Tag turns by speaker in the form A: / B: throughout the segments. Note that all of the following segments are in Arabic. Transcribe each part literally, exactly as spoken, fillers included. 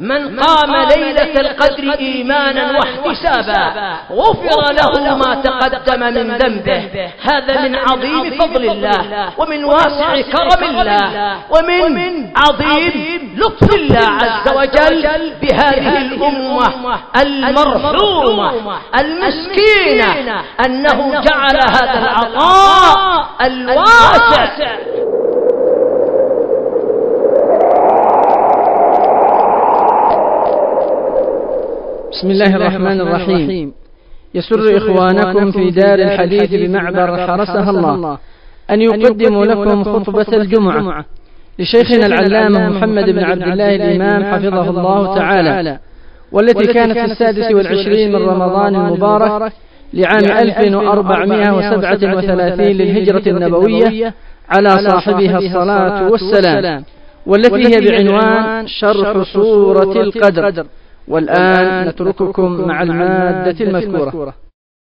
A: من قام ليلة القدر إيمانا واحتسابا غفر له ما تقدم من ذنبه. هذا من عظيم فضل الله ومن واسع كرم الله ومن عظيم لطف الله عز وجل بهذه الأمة المرحومة المسكينة أنه جعل هذا العطاء الواسع.
B: بسم الله الرحمن الرحيم. يسر إخوانكم في دار الحديث بمعبر حرسها الله أن يقدموا لكم خطبة الجمعة لشيخنا العلامة محمد بن عبد الله الإمام حفظه الله تعالى، والتي كانت في السادس والعشرين من رمضان المبارك لعام ألف وأربعمائة وسبعة وثلاثين للهجرة النبوية على صاحبها الصلاة والسلام، والتي هي بعنوان شرح سورة القدر. والآن نترككم مع المادة المذكورة.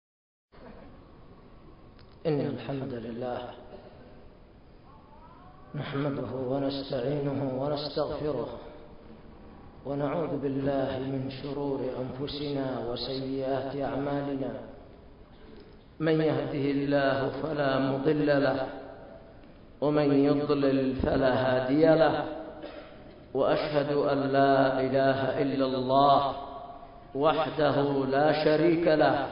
A: إن الحمد لله نحمده ونستعينه ونستغفره ونعوذ بالله من شرور أنفسنا وسيئات أعمالنا. من يهده الله فلا مضل له ومن يضلل فلا هادي له، وأشهد أن لا إله إلا الله وحده لا شريك له،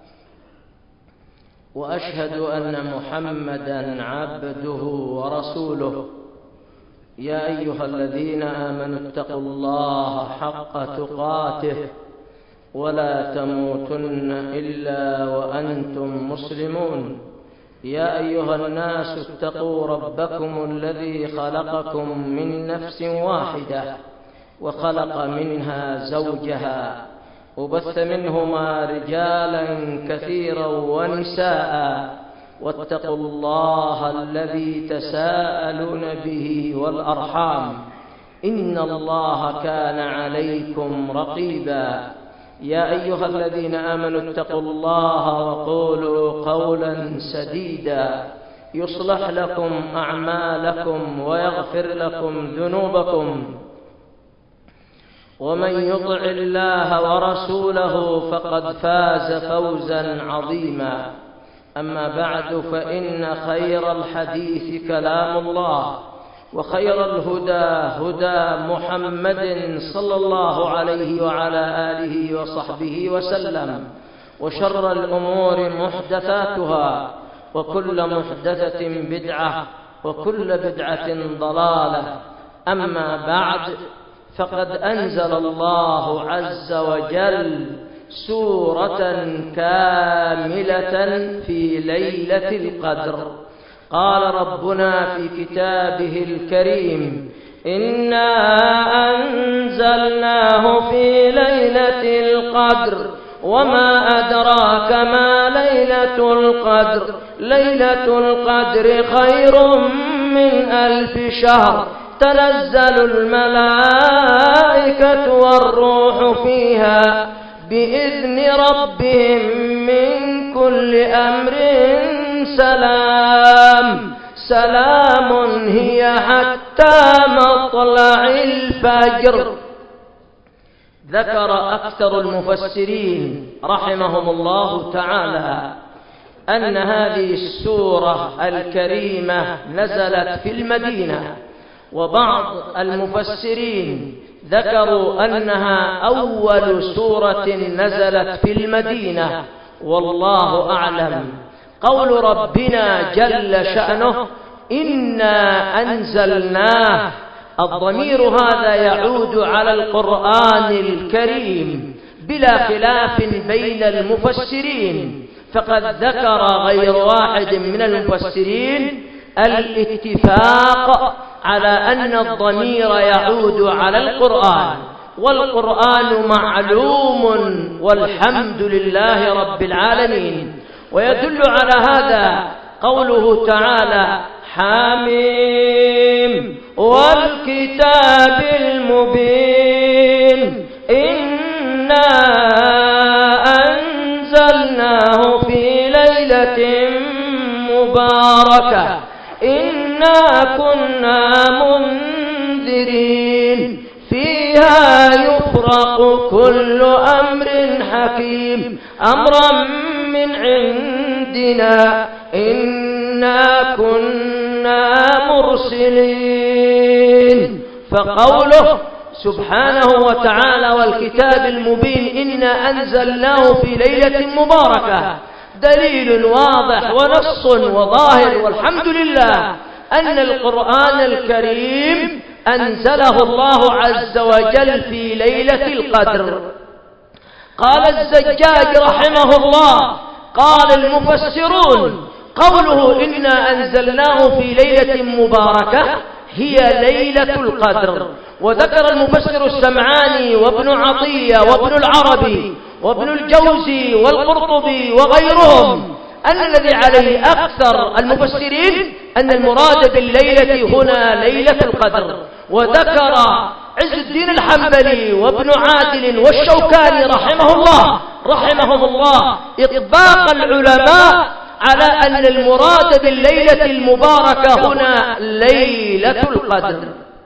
A: وأشهد أن محمدًا عبده ورسوله. يا أيها الذين آمنوا اتقوا الله حق تقاته ولا تموتن إلا وأنتم مسلمون. يا أيها الناس اتقوا ربكم الذي خلقكم من نفس واحدة وخلق منها زوجها وبث منهما رجالا كثيرا ونساء، واتقوا الله الذي تساءلون به والأرحام إن الله كان عليكم رقيبا. يا أيها الذين آمنوا اتقوا الله وقولوا قولا سديدا يصلح لكم أعمالكم ويغفر لكم ذنوبكم، ومن يطع الله ورسوله فقد فاز فوزا عظيما. أما بعد، فإن خير الحديث كلام الله، وخير الهدى هدى محمد صلى الله عليه وعلى آله وصحبه وسلم، وشر الأمور محدثاتها، وكل محدثة بدعة، وكل بدعة ضلالة. أما بعد، فقد أنزل الله عز وجل سورة كاملة في ليلة القدر. قال ربنا في كتابه الكريم: إنا أنزلناه في ليلة القدر وما أدراك ما ليلة القدر ليلة القدر خير من ألف شهر تنزل الملائكة والروح فيها بإذن ربهم من كل أمر سلام سلام هي حتى مطلع الفجر. ذكر أكثر المفسرين رحمهم الله تعالى أن هذه السورة الكريمة نزلت في المدينة، وبعض المفسرين ذكروا أنها أول سورة نزلت في المدينة، والله أعلم. قول ربنا جل شأنه: إنا أنزلناه، الضمير هذا يعود على القرآن الكريم بلا خلاف بين المفسرين، فقد ذكر غير واحد من المفسرين الاتفاق على أن الضمير يعود على القرآن، والقرآن معلوم والحمد لله رب العالمين. ويدل على هذا قوله تعالى: حميم والكتاب المبين إنا أنزلناه في ليلة مباركة إنا كنا منذرين فيها يفرق يفرق كل أمر حكيم أمرا من عندنا إنا كنا مرسلين. فقوله سبحانه وتعالى والكتاب المبين إنا أنزلناه في ليلة مباركة دليل واضح ونص وظاهر، والحمد لله أن القرآن الكريم أنزله الله عز وجل في ليلة القدر. قال الزجاج رحمه الله قال المفسرون قوله إنا أنزلناه في ليلة مباركة هي ليلة القدر. وذكر المفسر السمعاني وابن عطية وابن العربي وابن الجوزي والقرطبي وغيرهم أن الذي عليه أكثر المفسرين أن المراد بالليلة هنا ليلة القدر. وذكر عز الدين الحنبلي وابن عادل والشوكاني رحمه الله رحمهم الله إطباق العلماء على أن المراد بالليلة المباركة هنا ليلة القدر.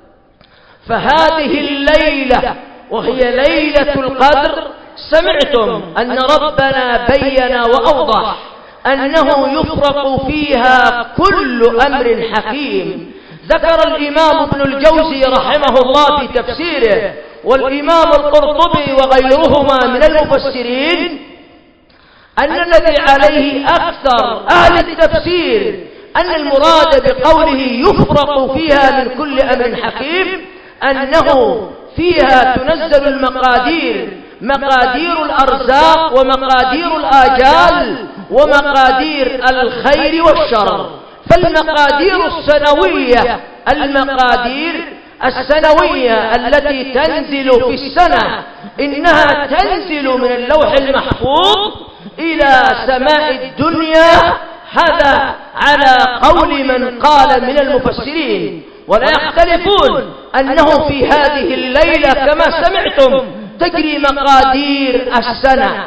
A: فهذه الليلة وهي ليلة القدر سمعتم أن ربنا بين وأوضح أنه يفرق فيها كل أمر حكيم. ذكر الإمام ابن الجوزي رحمه الله في تفسيره والإمام القرطبي وغيرهما من المفسرين أن الذي عليه أكثر أهل التفسير أن المراد بقوله يفرق فيها من كل أمر حكيم أنه فيها تنزل المقادير، مقادير الأرزاق ومقادير الآجال ومقادير الخير والشر. فالمقادير السنوية المقادير السنوية التي تنزل في السنة إنها تنزل من اللوح المحفوظ إلى سماء الدنيا، هذا على قول من قال من المفسرين. ولا يختلفون أنه في هذه الليلة كما سمعتم تجري مقادير السنة.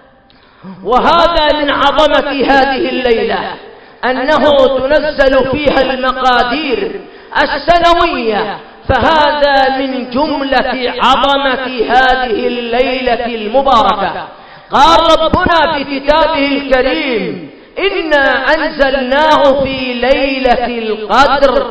A: وهذا من عظمة هذه الليلة أنه تنزل فيها المقادير السنوية، فهذا من جملة عظمة هذه الليلة المباركة. قال ربنا في كتابه الكريم إنا أنزلناه في ليلة القدر.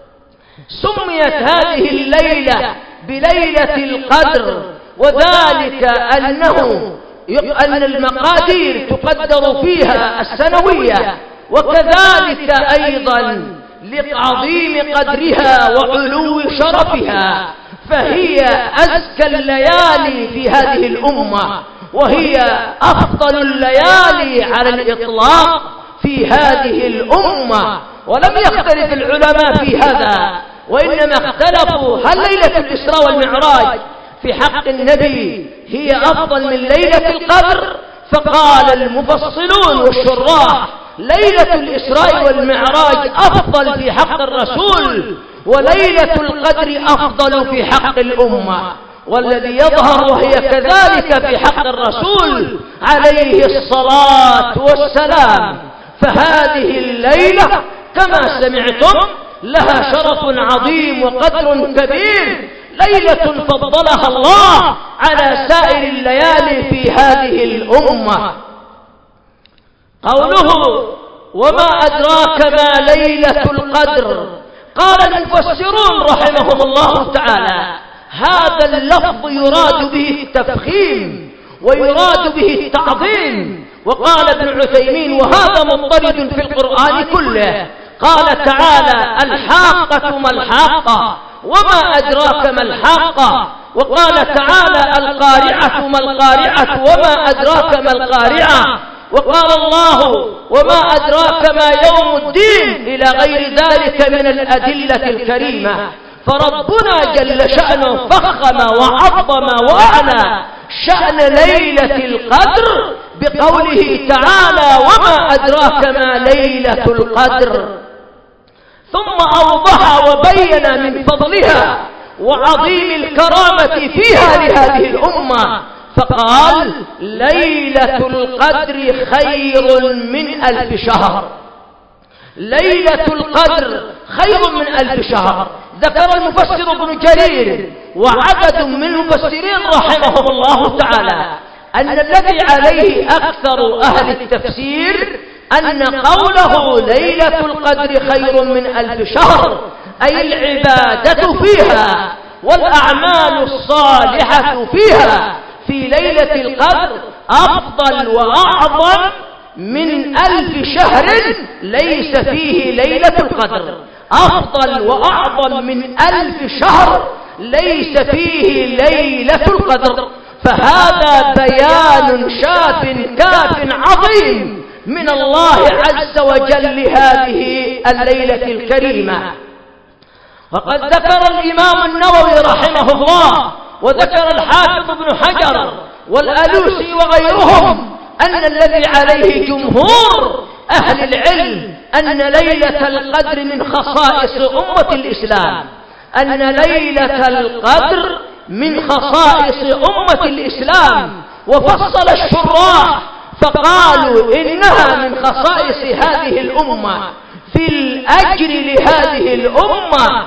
A: سميت هذه الليلة بليلة القدر وذلك أنه أن المقادير تقدر فيها السنوية، وكذلك أيضا لعظيم قدرها وعلو شرفها، فهي أزكى الليالي في هذه الأمة، وهي أفضل الليالي على الإطلاق في هذه الأمة. ولم يختلف العلماء في هذا، وإنما اختلفوا هل ليلة الإسراء والمعراج في حق النبي هي أفضل من ليلة القدر؟ فقال المفصلون والشراح ليلة الإسراء والمعراج أفضل في حق الرسول، وليلة القدر أفضل في حق الأمة. والذي يظهر وهي كذلك في حق الرسول عليه الصلاة والسلام. فهذه الليلة كما سمعتم لها شرف عظيم وقدر كبير، ليلة فضلها الله على سائر الليالي في هذه الأمة. قوله وما أدراك ما ليلة القدر، قال المفسرون رحمهم الله تعالى هذا اللفظ يراد به التفخيم ويراد به التعظيم. وقال ابن عثيمين وهذا مضطرد في القرآن كله، قال تعالى الحاقة ما الحاقة وما أدراك ما الحاقة، وقال تعالى القارعة ما القارعة وما أدراك ما القارعة، وقال الله وما أدراك ما يوم الدين، إلى غير ذلك من الأدلة الكريمة. فربنا جل شأنه فخم وعظم وأعلى شأن ليلة القدر بقوله تعالى وما أدراك ما ليلة القدر، ثم أوضح وبين من فضلها وعظيم الكرامة فيها لهذه الأمة، فقال ليلة القدر خير من ألف شهر. ليلة القدر خير من ألف شهر. ذكر المفسر ابن جرير وعدد من المفسرين رحمهم الله تعالى أن الذي عليه أكثر أهل التفسير أن قوله ليلة القدر خير من ألف شهر أي العبادة فيها والأعمال الصالحة فيها في ليلة القدر أفضل وأعظم من ألف شهر ليس فيه ليلة القدر، أفضل وأعظم من ألف شهر ليس فيه ليلة القدر. فهذا بيان شاف كاف عظيم من الله عز وجل لهذه الليلة الكريمة. وقد ذكر الإمام النووي رحمه الله وذكر الحافظ ابن حجر والألوسي وغيرهم أن الذي عليه جمهور أهل العلم أن ليلة القدر من خصائص أمة الإسلام، أن ليلة القدر من خصائص أمة الإسلام. وفصل الشراح فقالوا إنها من خصائص هذه الأمة في الأجر لهذه الأمة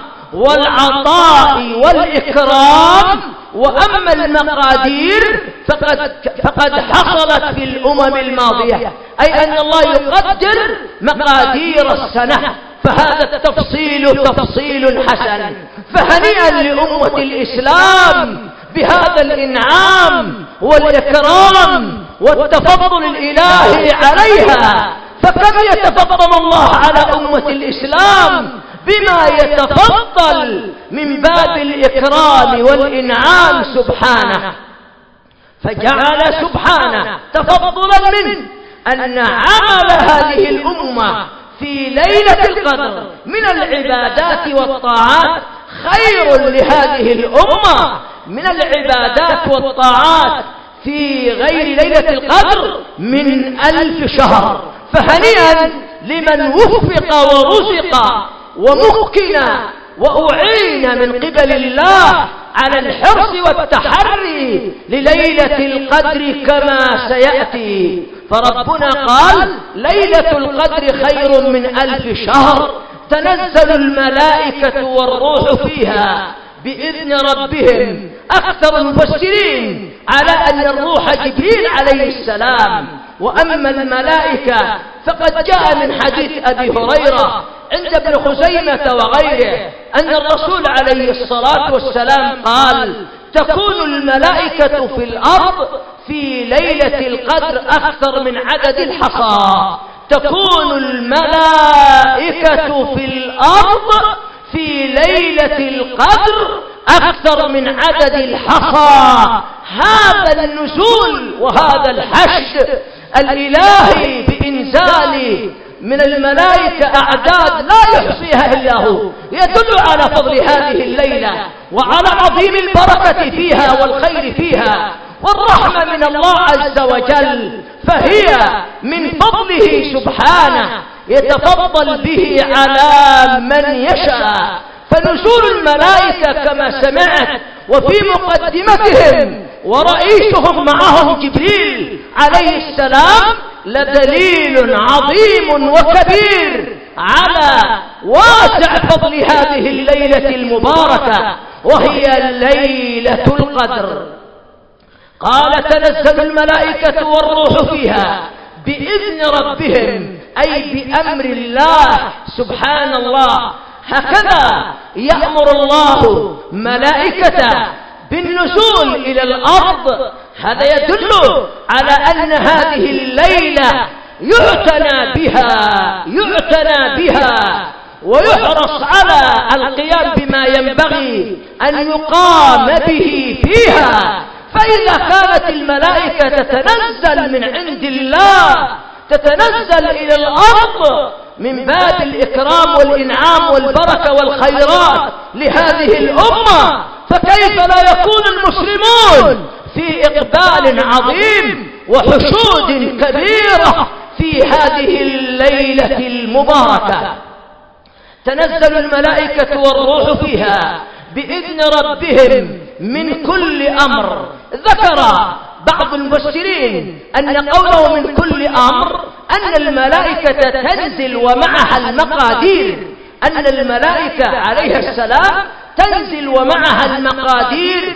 A: والعطاء والإكرام. وأما المقادير فقد, فقد حصلت في الأمم الماضية، أي أن الله يقدر مقادير السنة. فهذا التفصيل تفصيل حسن، فهنيئا لأمة الإسلام بهذا الإنعام والإكرام والتفضل الإلهي عليها. فكم يتفضل الله على أمة الإسلام بما يتفضل من باب الإكرام والإنعام سبحانه. فجعل سبحانه تفضلا منه أن عمل هذه الأمة في ليلة القدر من العبادات والطاعات خير لهذه الأمة من العبادات والطاعات في غير ليلة القدر من ألف شهر. فهنيئا لمن وفق ورزق ومكن وأعين من قبل الله على الحرص والتحري لليلة القدر كما سيأتي. فربنا قال ليلة القدر خير من ألف شهر تنزل الملائكة والروح فيها بإذن ربهم. أكثر المفسرين على أن الروح جبريل عليه السلام، وأما الملائكة فقد جاء من حديث أبي هريرة عند ابن خزيمة وغيره أن الرسول عليه الصلاة والسلام قال تكون الملائكة في الأرض في ليلة القدر أكثر من عدد الحصى. تكون الملائكة في الأرض في ليلة القدر أكثر من عدد الحصى. هذا النزول وهذا الحشد الإلهي بإنزال من الملائكة أعداد لا يحصيها إلا هو يدل على فضل هذه الليلة وعلى عظيم البركة فيها والخير فيها والرحمة من الله عز وجل. فهي من فضله سبحانه يتفضل به على من يشاء. فنزول الملائكة كما سمعت وفي مقدمتهم ورئيسهم معهم جبريل عليه السلام لدليل عظيم وكبير على واسع فضل هذه الليلة المباركة وهي ليلة القدر. قال تنزل الملائكة والروح فيها بإذن ربهم أي بأمر الله سبحان الله. هكذا يأمر الله ملائكته بالنزول إلى الأرض. هذا يدل على أن هذه الليلة يعتنى بها يعتنى بها ويحرص على القيام بما ينبغي أن يقام به فيها. فإذا كانت الملائكة تتنزل من عند الله تتنزل إلى الأرض من باب الإكرام والإنعام والبركة والخيرات لهذه الأمة، فكيف لا يكون المسلمون في إقبال عظيم وحشود كبيرة في هذه الليلة المباركة. تنزل الملائكة والروح فيها بإذن ربهم من كل أمر. ذكر بعض المفسرين أن قوله من كل أمر أن الملائكة تنزل ومعها المقادير، أن الملائكة عليها السلام تنزل ومعها المقادير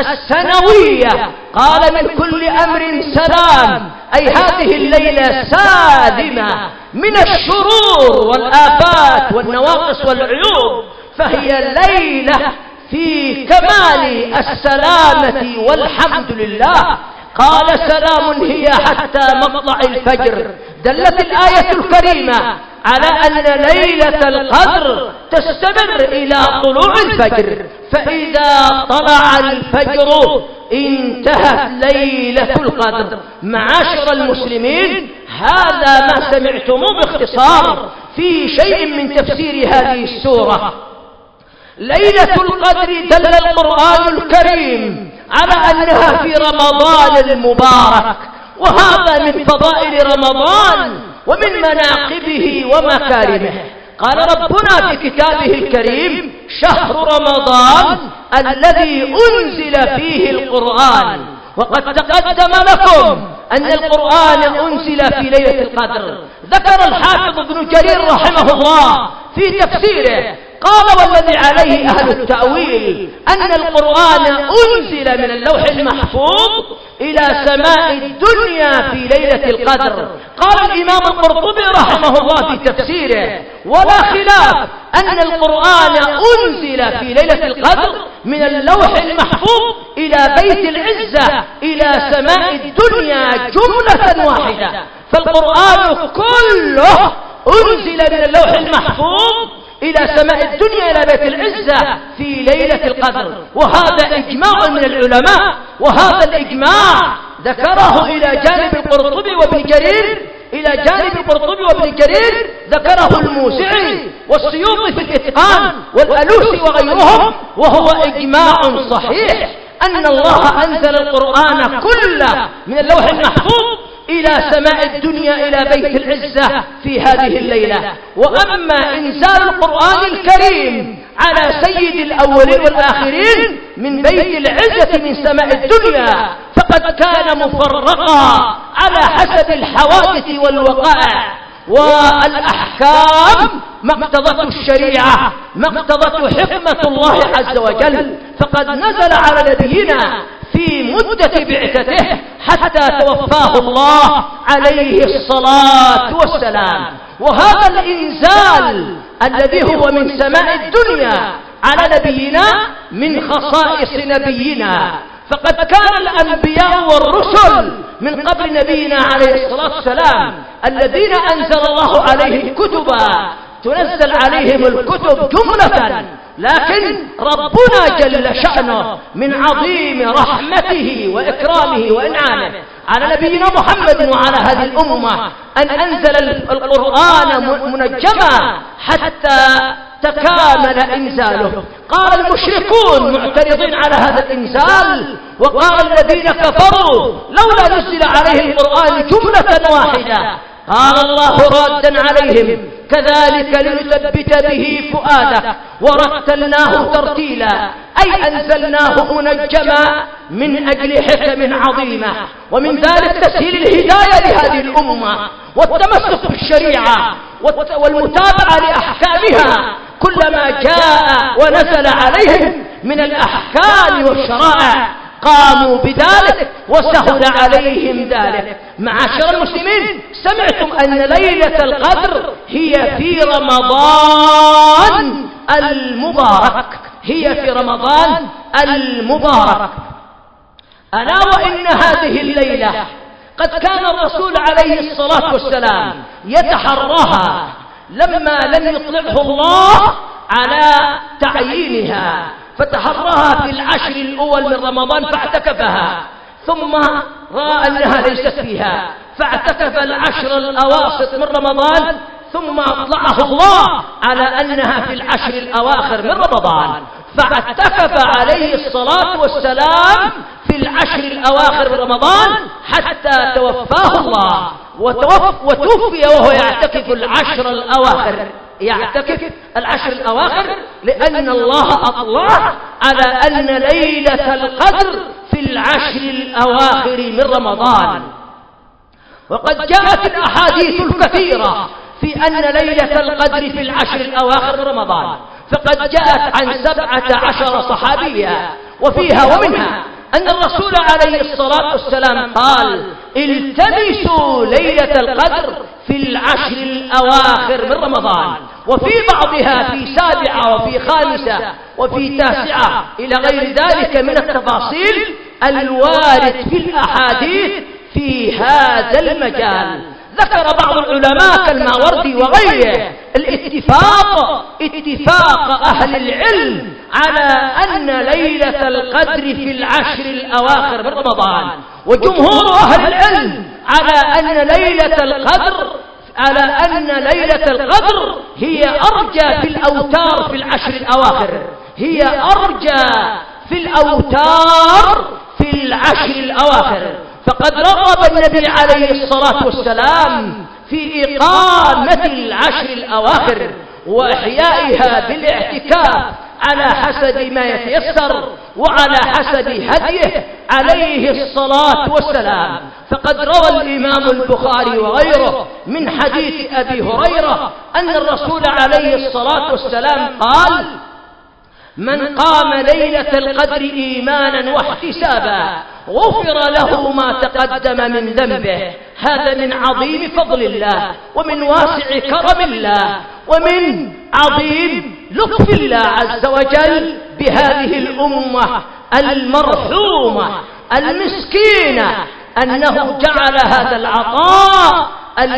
A: السنوية. قال من كل أمر سلام، أي هذه الليلة سالمة من الشرور والآفات والنواقص والعيوب، فهي ليلة في كمال السلامة والحمد لله. قال سلام هي حتى مطلع الفجر. دلت الآية الكريمة على أن ليلة القدر تستمر إلى طلوع الفجر، فإذا طلع الفجر انتهت ليلة القدر. معاشر المسلمين، هذا ما سمعتموه باختصار في شيء من تفسير هذه السورة. ليلة القدر دل القرآن الكريم على أنها في رمضان المبارك، وهذا من فضائل رمضان ومن مناقبه ومكارمه. قال ربنا في كتابه الكريم: شهر رمضان الذي أنزل فيه القرآن. وقد تقدم لكم أن القرآن أنزل في ليلة القدر. ذكر الحافظ ابن جرير رحمه الله في تفسيره، قال: والذي عليه أهل التأويل أن القرآن أنزل من اللوح المحفوظ إلى سماء الدنيا في ليلة القدر. قال الإمام القرطبي رحمه الله في تفسيره: ولا خلاف أن القرآن أنزل في ليلة القدر من اللوح المحفوظ إلى بيت العزة إلى سماء الدنيا جملة واحدة. فالقرآن كله أنزل من اللوح المحفوظ إلى سماء الدنيا إلى بيت العزة في ليلة القدر، وهذا إجماع من العلماء. وهذا الإجماع ذكره إلى جانب القرطبي وابن جرير إلى جانب القرطبي وابن جرير ذكره الموسعي والسيوطي في الإتقان والألوسي وغيرهم، وهو إجماع صحيح أن الله أنزل القرآن كله من اللوح المحفوظ إلى سماء الدنيا إلى بيت العزة في هذه الليلة. وأما إنزال القرآن الكريم على سيد الأولين والآخرين من بيت العزة من سماء الدنيا فقد كان مفرقا على حسب الحوادث والوقائع والأحكام ما اقتضته الشريعة، ما اقتضته حكمة الله عز وجل. فقد نزل على نبينا في مدة بعثته حتى توفاه الله عليه الصلاة والسلام. وهذا الإنزال الذي هو من سماء الدنيا على نبينا من خصائص نبينا، فقد كان الأنبياء والرسل من قبل نبينا عليه الصلاة والسلام الذين أنزل الله عليهم كتبا تنزل عليهم الكتب جملة، لكن ربنا جل شأنه من عظيم رحمته وإكرامه وإنعامه على نبينا محمد وعلى هذه الأمة أن أنزل القرآن منجما حتى تكامل إنزاله. قال المشركون معترضين على هذا الإنزال، وقال الذين كفروا: لولا نزل عليه القرآن جملة واحدة. قال الله رادا عليهم: كذلك لنثبت به فؤادك ورتلناه ترتيلا، أي أنزلناه منجما من أجل حكم عظيمة، ومن ذلك تسهيل الهداية لهذه الأمة والتمسك بالشريعة والمتابعة لأحكامها كلما جاء ونزل عليهم من الأحكام والشرائع قاموا بذلك وسهل عليهم ذلك. معاشر المسلمين، سمعتم أن ليلة القدر هي في رمضان المبارك، هي في رمضان المبارك. ألا وإن هذه الليلة قد كان الرسول عليه الصلاة والسلام يتحرها لما لم يطلعه الله على تعيينها، فتحرها في العشر الأول من رمضان فاعتكفها، ثم رأى أنها ليست فيها فاعتكف العشر الأواسط من رمضان، ثم أطلعه الله على أنها في العشر الأواخر من رمضان، فاعتكف عليه الصلاة والسلام في العشر الأواخر من رمضان حتى توفاه الله، وتوفي وهو يعتكف العشر الأواخر، يعتكف العشر الأواخر لأن الله أطلع على أن ليلة القدر في العشر الأواخر من رمضان. وقد جاءت الأحاديث الكثيرة في أن ليلة القدر في العشر الأواخر من رمضان، فقد جاءت عن سبعة عشر صحابيا، وفيها ومنها أن الرسول عليه الصلاة والسلام قال: التمسوا ليلة القدر في العشر الأواخر من رمضان، وفي بعضها في سابعة وفي خامسة وفي تاسعة إلى غير ذلك من التفاصيل الوارد في الأحاديث في هذا المجال. ذكر بعض العلماء كالماوردي وغيره الاتفاق اتفاق أهل العلم على أن ليلة القدر في العشر الأواخر من رمضان، وجمهور أهل العلم على أن ليلة القدر على أن ليلة القدر هي أرجى في الأوتار في العشر الأواخر، هي أرجى في الأوتار في العشر الأواخر. فقد رغب النبي عليه الصلاة والسلام في إقامة العشر الأواخر وإحيائها بالاعتكاف على حسب ما يتيسر وعلى حسب هديه عليه الصلاة والسلام. فقد روى الإمام البخاري وغيره من حديث أبي هريرة أن الرسول عليه الصلاة والسلام قال: من قام ليلة القدر إيمانا واحتسابا غفر له ما تقدم من ذنبه. هذا من عظيم فضل الله ومن واسع كرم الله ومن عظيم لطف الله عز وجل بهذه الأمة المرحومة المسكينة، أنه جعل هذا العطاء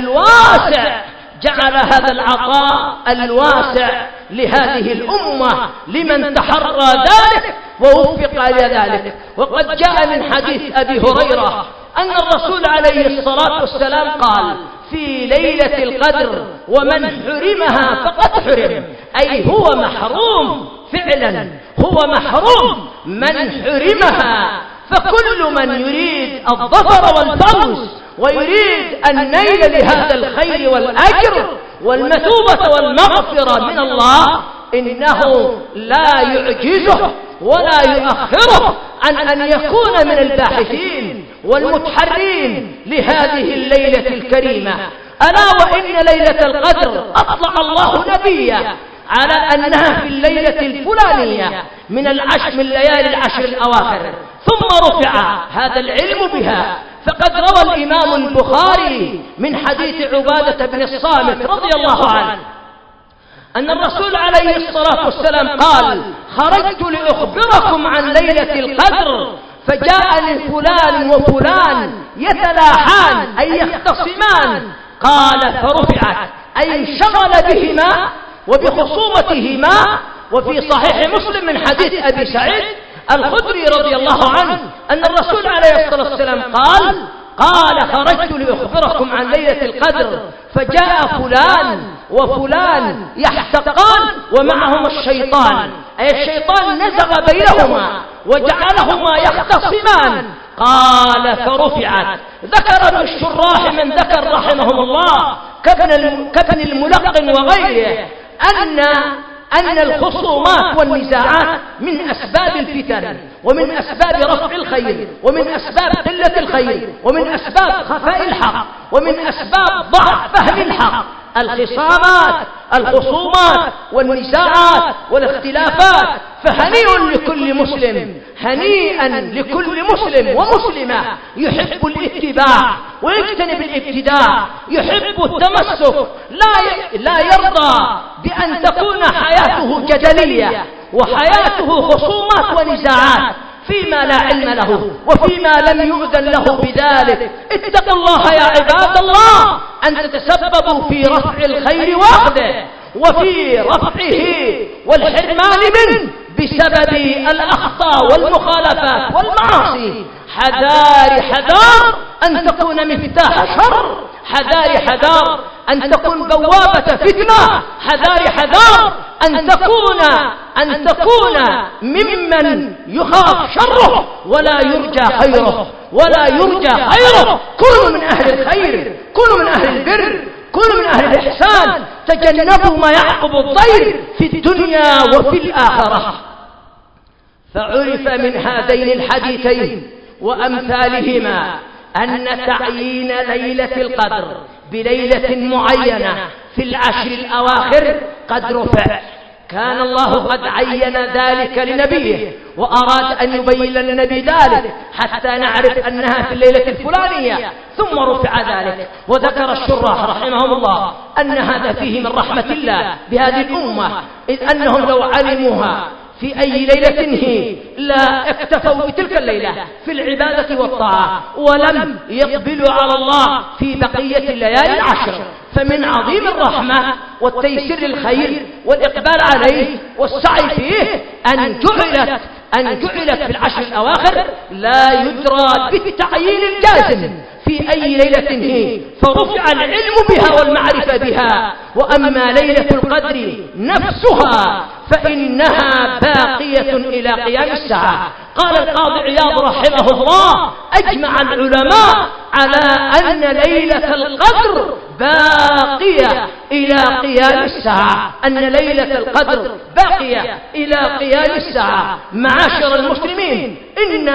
A: الواسع جعل هذا العطاء الواسع لهذه الأمة لمن تحرى ذلك ووفق إلى ذلك. وقد جاء من حديث أبي هريرة أن الرسول عليه الصلاة والسلام قال: في ليلة القدر ومن حرمها فقد حرم، أي هو محروم فعلا، هو محروم من حرمها. فكل من يريد الظفر والفوز ويريد النيل لهذا الخير والأجر والمثوبة والمغفرة من الله إنه لا يعجزه ولا يؤخره عن أن يكون من الباحثين والمتحرين لهذه الليلة الكريمة. ألا وإن ليلة القدر أطلع الله نبيه على أنها في الليلة الفلانية من العشر من ليالي العشر الأواخر، ثم رفع هذا العلم بها. فقد روى الإمام البخاري من حديث عبادة بن الصامت رضي الله عنه أن الرسول عليه الصلاة والسلام قال: خرجت لأخبركم عن ليلة القدر فجاءني فلان وفلان يتلاحان أي يختصمان، قال: فرفعت أي انشغل بهما وبخصومتهما. وفي صحيح مسلم من حديث أبي سعيد الخدري رضي الله عنه أن الرسول عليه الصلاة والسلام قال قال خرجت لأخبركم عن ليلة القدر فجاء فلان وفلان يحتقان ومعهما الشيطان، أي الشيطان نزغ بينهما وجعلهما يختصمان. قال: فرفعت. ذكر ابن الشراح من ذكر رحمهم الله كابن الملقن وغيره أن أن الخصومات والنزاعات من أسباب الفتن ومن أسباب رفع الخير ومن أسباب قلة الخير ومن أسباب خفاء الحق ومن أسباب ضعف فهم الحق. الخصامات الخصومات والنزاعات والاختلافات. فهنيء لكل مسلم هنيئا لكل مسلم ومسلمة يحب الاتباع ويجتنب الابتداع، يحب التمسك، لا لا يرضى بأن تكون حياته جدلية وحياته خصومات ونزاعات فيما لا علم له وفيما لم يؤذن له بذلك. اتقوا الله يا عباد الله أن تتسببوا في رفع الخير وأخذه وفي رفعه والحرمان منه بسبب الأخطاء والمخالفات والمعاصي. حذار حذار أن تكون مفتاح شر، حذار حذار أن تكون بوابة فتنة، حذار حذار أن تكون أن تكون ممن يخاف شره ولا يرجى خيره ولا يرجى خيره. كونوا من أهل الخير، كونوا من أهل البر، كونوا من أهل الإحسان، تجنبوا ما يعقب الضير في الدنيا وفي الآخرة. فعرف من هذين الحديثين وأمثالهما أن تعيين ليلة القدر بليلة معينة في العشر الأواخر قد رفع. كان الله قد عين ذلك لنبيه وأراد أن يبين للنبي ذلك حتى نعرف أنها في الليلة الفلانية، ثم رفع ذلك. وذكر الشراح رحمهم الله أن هذا فيه من رحمة الله بهذه الأمة، إذ أنهم لو علموها في أي ليلة هي لا اكتفوا بتلك الليلة في العبادة والطاعة ولم يقبلوا على الله في بقية الليالي العشر. فمن عظيم الرحمة والتيسير للخير والإقبال عليه والسعي فيه أن جعلت أن جعلت في العشر الأواخر لا يدرى بالتعيين الجازم في أي ليلة هي، فرفع العلم بها والمعرفة بها. وأما ليلة القدر نفسها فإنها باقية إلى قيام الساعة. قال القاضي عياض رحمه الله: أجمع العلماء على أن ليلة القدر باقية إلى قيام الساعة، أن ليلة القدر باقية إلى قيام الساعة. معاشر المسلمين، إن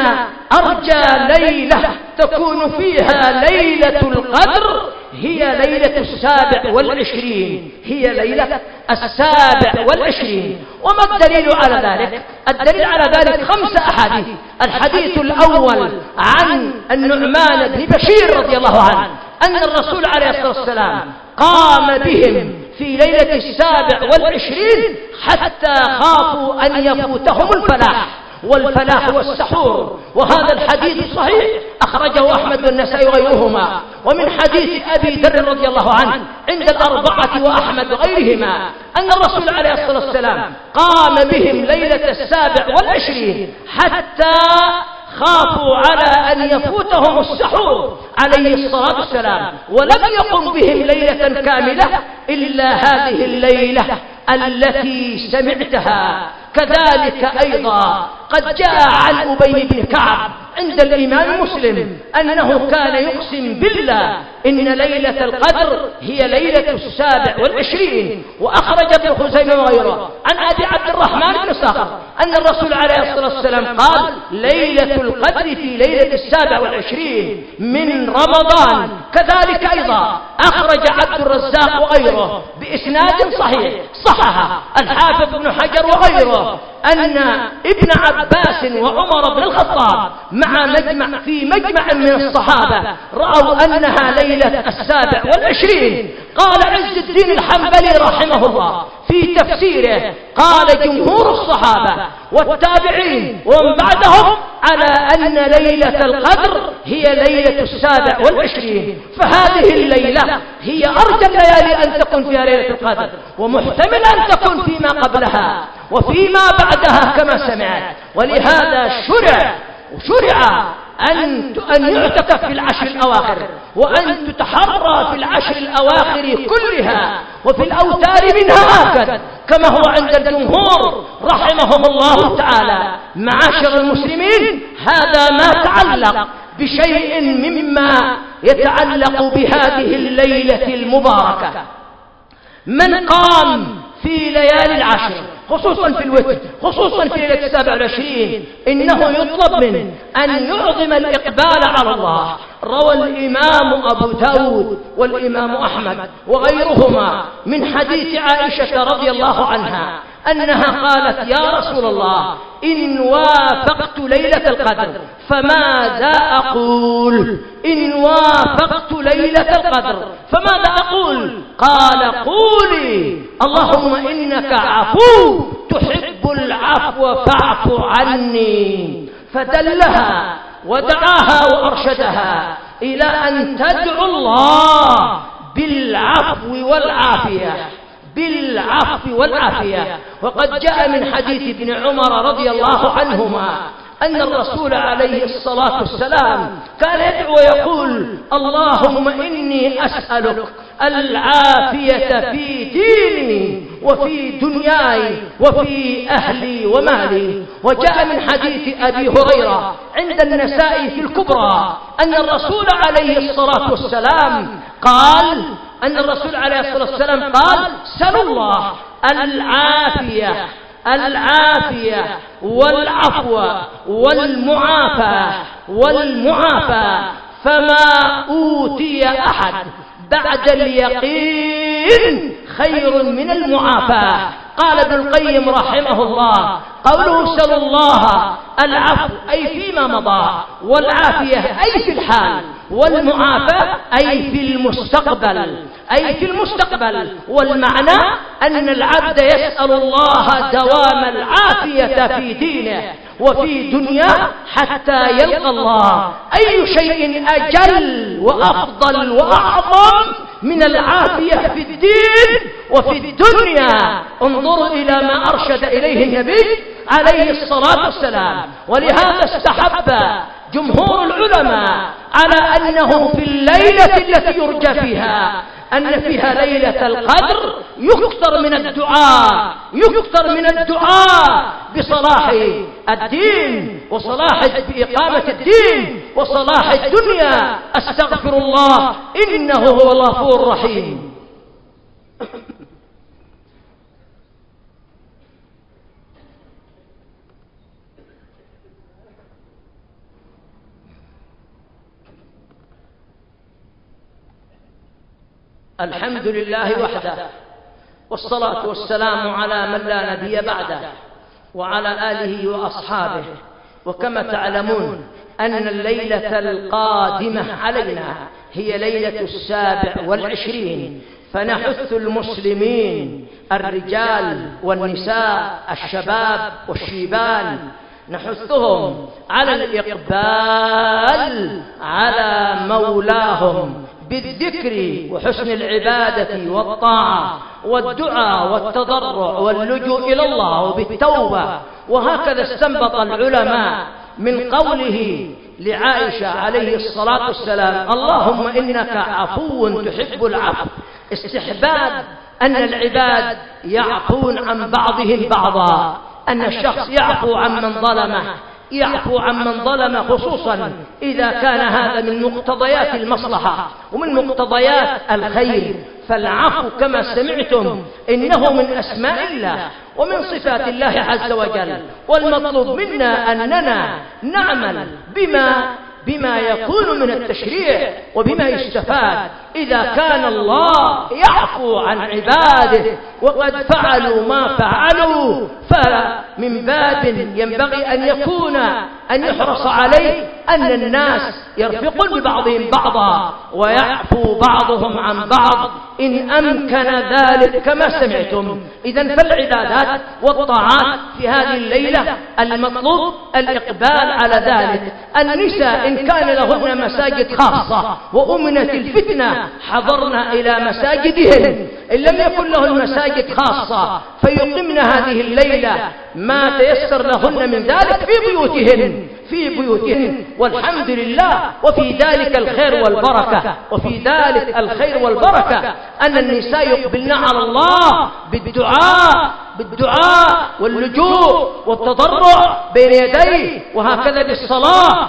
A: أرجى ليلة تكون فيها ليلة القدر هي ليلة السابع والعشرين، هي ليلة السابع والعشرين. وما الدليل على ذلك؟ الدليل على ذلك خمس أحاديث. الحديث الأول عن النعمان بن بشير رضي الله عنه أن الرسول عليه الصلاة والسلام قام بهم في ليلة السابع والعشرين حتى خافوا أن يفوتهم الفلاح، والفلاح هو السحور. وهذا الحديث صحيح، أخرجه أحمد والنسائي وغيرهما. ومن حديث أبي ذر رضي الله عنه عند الأربعة وأحمد وغيرهما أن الرسول عليه الصلاة والسلام قام بهم ليلة السابع والعشرين حتى خافوا على أن يفوتهم السحور عليه الصلاة والسلام، ولم يقم بهم ليلة كاملة إلا هذه الليلة التي سمعتها. كذلك أيضا قد جاء عن أبي بن كعب عند الإمام مسلم أنه كان يقسم بالله إن ليلة القدر هي ليلة السابع والعشرين. وأخرج ابن خزيمة وغيره عن أبي عبد الرحمن بن صخر أن الرسول عليه الصلاة والسلام قال: ليلة القدر في ليلة السابع والعشرين من رمضان. كذلك أيضا أخرج عبد الرزاق وغيره بإسناد صحيح صحها الحافظ ابن حجر وغيره أن ابن عباس وعمر بن الخطاب مع مجمع في مجمع من الصحابة رأوا أنها ليلة السابع والعشرين. قال عز الدين الحنبلي رحمه الله في تفسيره: قال جمهور الصحابة والتابعين ومن بعدهم على أن ليلة القدر هي ليلة السابع والعشرين. فهذه الليلة هي أرجى الليالي أن تكون فيها ليلة القدر، ومحتمل أن تكون فيما قبلها وفيما بعدها كما سمعت. ولهذا شرع شرع أن أن يعتكف في العشر الأواخر، وأن تتحرى في العشر الأواخر كلها، وفي الأوتار منها آكد كما هو عند الجمهور رحمهم الله تعالى. معاشر المسلمين، هذا ما تعلق بشيء مما يتعلق بهذه الليلة المباركة. من قام في ليالي العشر خصوصا في الوتر، خصوصا في ليلة السابع والعشرين، إنه يطلب منه أن يعظم الإقبال على الله. روى الإمام أبو داود والإمام أحمد وغيرهما من حديث عائشة رضي الله عنها أنها قالت: يا رسول الله، إن وافقت ليلة القدر فماذا أقول؟ إن وافقت ليلة القدر فماذا أقول؟ قال: قولي اللهم إنك عفو تحب العفو فاعف عني. فدلها ودعاها وأرشدها إلى أن تدعو الله بالعفو والعافية، بالعفو والعافية. وقد جاء من حديث ابن عمر رضي الله عنهما أن الرسول عليه الصلاة والسلام كان يدعو ويقول: اللهم إني أسألك العافية في ديني وفي دنياي وفي أهلي ومالي. وجاء من حديث أبي هريرة عند النسائي في الكبرى أن الرسول عليه الصلاة والسلام قال أن الرسول عليه الصلاة والسلام قال: سلوا الله العافية العافية والعفو والمعافاة والمعافاة فما أوتي أحد بعد اليقين خير من المعافاة. قال ابن القيم رحمه الله: قوله سل الله العفو أي فيما مضى، والعافية أي في الحال، والمعافاة أي في المستقبل أي في المستقبل والمعنى أن العبد يسأل الله دوام العافية في دينه وفي دنياه حتى يلقى الله. أي شيء أجل وأفضل وأعظم من العافية في الدين وفي الدنيا؟ انظروا إلى ما أرشد إليه النبي عليه الصلاة والسلام. ولهذا استحب جمهور العلماء على أنه في الليلة التي يرجى فيها أن فيها ليلة القدر يكثر من الدعاء يكثر من الدعاء بصلاح الدين وصلاح بإقامة الدين وصلاح الدنيا. أستغفر الله إنه هو الغفور الرحيم. الحمد لله وحده، والصلاة والسلام على من لا نبي بعده وعلى آله وأصحابه. وكما تعلمون أن الليلة القادمة علينا هي ليلة السابع والعشرين، فنحث المسلمين الرجال والنساء الشباب والشيبان نحثهم على الإقبال على مولاهم بالذكر وحسن العبادة والطاعة والدعاء والتضرع واللجوء إلى الله وبالتوبة. وهكذا استنبط العلماء من قوله لعائشة عليه الصلاة والسلام: اللهم إنك عفو تحب العفو، استحباب أن العباد يعفون عن بعضهم بعضا، أن الشخص يعفو عمن ظلمه، يعفو عمن ظلم، خصوصا إذا كان هذا من مقتضيات المصلحة ومن مقتضيات الخير. فالعفو كما سمعتم إنه من أسماء الله ومن صفات الله عز وجل، والمطلوب منا أننا نعمل بما بما يكون من التشريع وبما يستفاد. إذا كان الله يعفو عن عباده وقد فعلوا ما فعلوا، فمن باب ينبغي أن يكون أن يحرص عليه أن الناس يرفقون ببعضهم بعضا ويعفو بعضهم عن بعض إن أمكن ذلك كما سمعتم. إذن فالعبادات والطاعات في هذه الليلة المطلوب الإقبال على ذلك. النساء إن كان لهن مساجد خاصة وأمنت الفتنة حضرنا إلى مساجدهن، إن لم يكن لهن مساجد خاصة فيقمن هذه الليلة ما تيسر لهن من ذلك في بيوتهن في بيوتهن والحمد لله. وفي ذلك الخير والبركة وفي ذلك الخير والبركة أن النساء يقبلن على الله بالدعاء بالدعاء واللجوء والتضرع بين يديه، وهكذا بالصلاة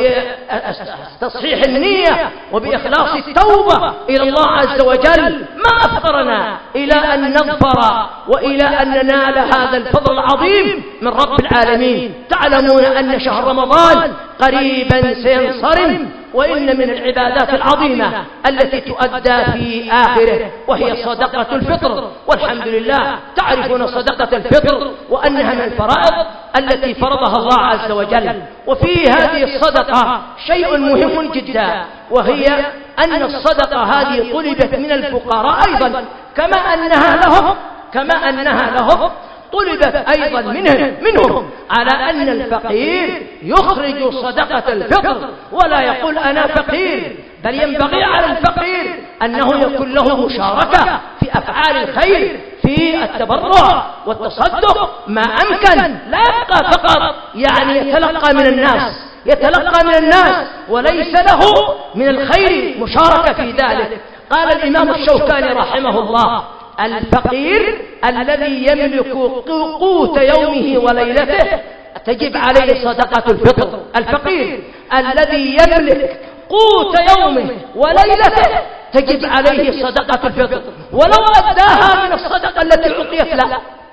A: وبتصحيح النية وبإخلاص التوبة إلى الله عز وجل. ما أفقرنا إلى أن نظفر وإلى أن ننال هذا الفضل العظيم من رب العالمين. تعلمون أن شهر رمضان قريبا سينصرم، وإن من العبادات العظيمة التي تؤدى في آخره وهي صدقة الفطر، والحمد لله. تعرفون صدقة الفطر وأنها من الفرائض التي فرضها الله عز وجل. وفي هذه الصدقة شيء مهم جدا، وهي أن الصدقة هذه طلبت من الفقراء أيضا كما أنها لهم كما أنها لهم طلبت أيضا منهم, منهم على أن الفقير يخرج صدقة الفطر ولا يقول أنا فقير، بل ينبغي على الفقير أنه يكون له مشاركة في أفعال الخير، في التبرع والتصدق ما أمكن. لا يبقى فقط يعني يتلقى من الناس يتلقى من الناس وليس له من الخير مشاركة في ذلك. قال الإمام الشوكاني رحمه الله: الفقير الذي يملك قوت يومه وليلته تجب عليه صدقة الفطر. الفقير الذي يملك قوت يومه وليلته تجب عليه صدقة الفطر، ولو أداها من الصدقة التي أعطيت له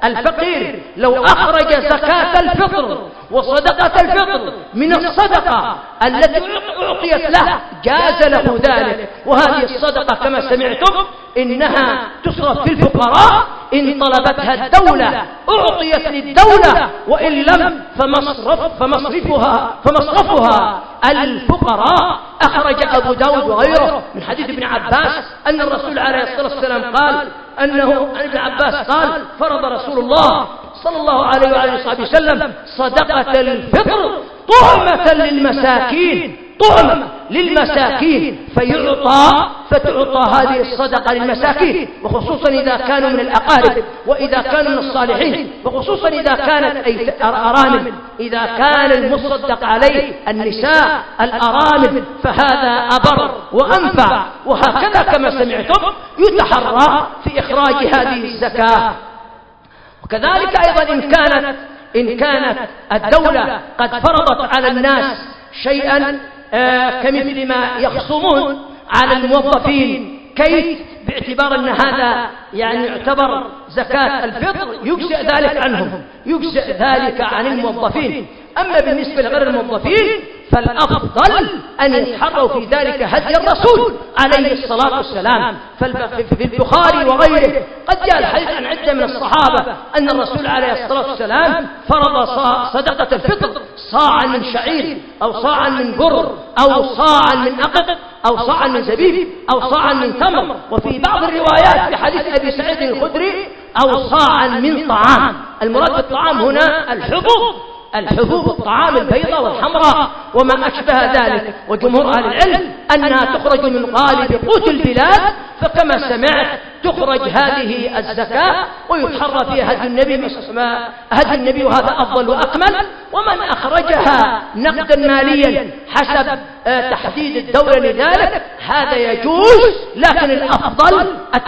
A: الفقير لو أخرج زكاة الفطر وصدقة الفطر من الصدقة التي أعطيت له جاز له ذلك. وهذه الصدقة كما سمعتم إنها تصرف في الفقراء، إن طلبتها الدولة أعطيت للدولة، وإن لم فمصرف فمصرفها فمصرفها الفقراء. أخرج أبو داود وغيره من حديث ابن عباس أن الرسول عليه الصلاة والسلام قال أنه عن ابن عباس قال فرض رسول الله صلى الله عليه وآله وصحبه وسلم صدقة الفطر طعمة للمساكين، طعمة للمساكين، فيعطى فتعطى هذه الصدقة للمساكين، وخصوصا إذا كانوا من الأقارب وإذا كانوا من الصالحين، وخصوصا إذا كانت أي أرامل، إذا كان المصدق عليه النساء الأرامل فهذا أبر وأنفع. وهكذا كما سمعتم يتحرى في إخراج هذه الزكاة. وكذلك أيضا إن كانت إن كانت الدولة قد فرضت على الناس شيئا آه كمثل ما يخصمون على الموظفين كيف باعتبار أن هذا يعني يعتبر زكاة الفطر يجزئ ذلك عنهم، يجزئ ذلك عن الموظفين. أما بالنسبة لغير الموظفين فالأفضل أن يتحروا في ذلك هدي الرسول عليه الصلاة والسلام. في البخاري وغيره قد جاء الحديث عن عدة من الصحابة أن الرسول عليه الصلاة والسلام فرض صدقة الفطر صاعا من شعير أو صاعا من بر أو صاعا من أقط أو صاعا من زبيب أو صاعا من تمر، وفي بعض الروايات في حديث أبي سعيد الخدري أو صاعا من طعام. المراد بالطعام هنا الحبوب، الحبوب الطعام البيضاء والحمراء وما أشبه ذلك. وجمهور أهل العلم أنها تخرج من غالب قوت البلاد، فكما سمعت تخرج هذه الزكاة ويتحرى فيها هدي النبي هدي النبي وهذا أفضل وأكمل. ومن أخرجها نقدا ماليا حسب تحديد الدولة لذلك هذا يجوز، لكن الأفضل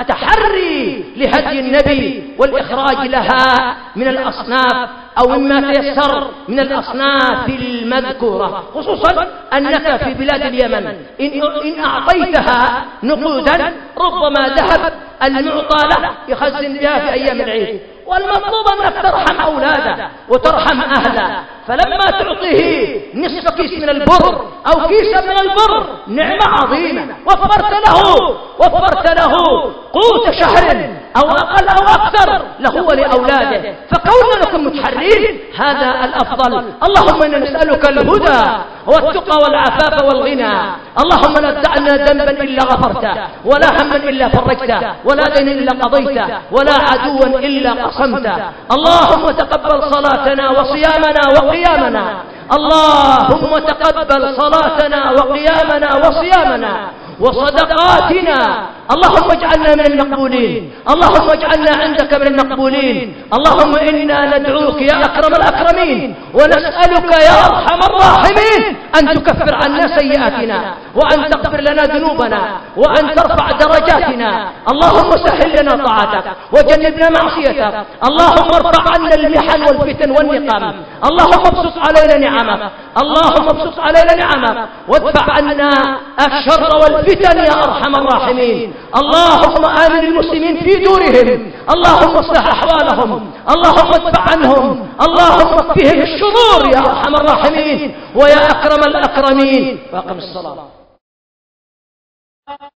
A: التحري لهدي النبي والإخراج لها من الأصناف أو مما تيسر من الأصناف المذكورة، خصوصا أنك في بلاد اليمن إن أعطيتها نقودا ربما ذهب المعطى له يخزن بها في أيام العيد، والمطلوب أنك ترحم أولاده وترحم أهله. فلما تعطيه نصف كيس من البر أو كيسا من البر نعمة عظيمة، وفرت له وفرت له قوت شهر أو أقل أو أكثر له ولأولاده. فكوننا نكون متحرين هذا الأفضل. اللهم إنا نسألك الهدى والتقى والعفاف والغنى. اللهم لا تدعنا ذنبا إلا غفرته، ولا هما إلا فرجته، ولا دينا إلا قضيته، ولا عدوا إلا قصمته. اللهم تقبل صلاتنا وصيامنا وقيامنا، اللهم تقبل صلاتنا وقيامنا وصيامنا وصدقاتنا. اللهم اجعلنا من المقبولين، اللهم اجعلنا عندك من المقبولين. اللهم إنا ندعوك يا أكرم الأكرمين ونسألك يا أرحم الراحمين أن تكفر عنا سيئاتنا، وأن تغفر لنا ذنوبنا، وأن ترفع درجاتنا. اللهم سهل لنا طاعتك وجنبنا معصيتك. اللهم ارفع عنا المحن والفتن والنقم. اللهم ابسط علينا نعمك، اللهم ابسط علينا نعمك وادفع عنا الشر والفتن يا أرحم الراحمين. اللهم آمن المسلمين في دورهم، اللهم اصلح أحوالهم، اللهم ادفع عنهم، اللهم اكفهم الشرور يا أرحم الراحمين ويا أكرم الأكرمين. واقم الصلاة.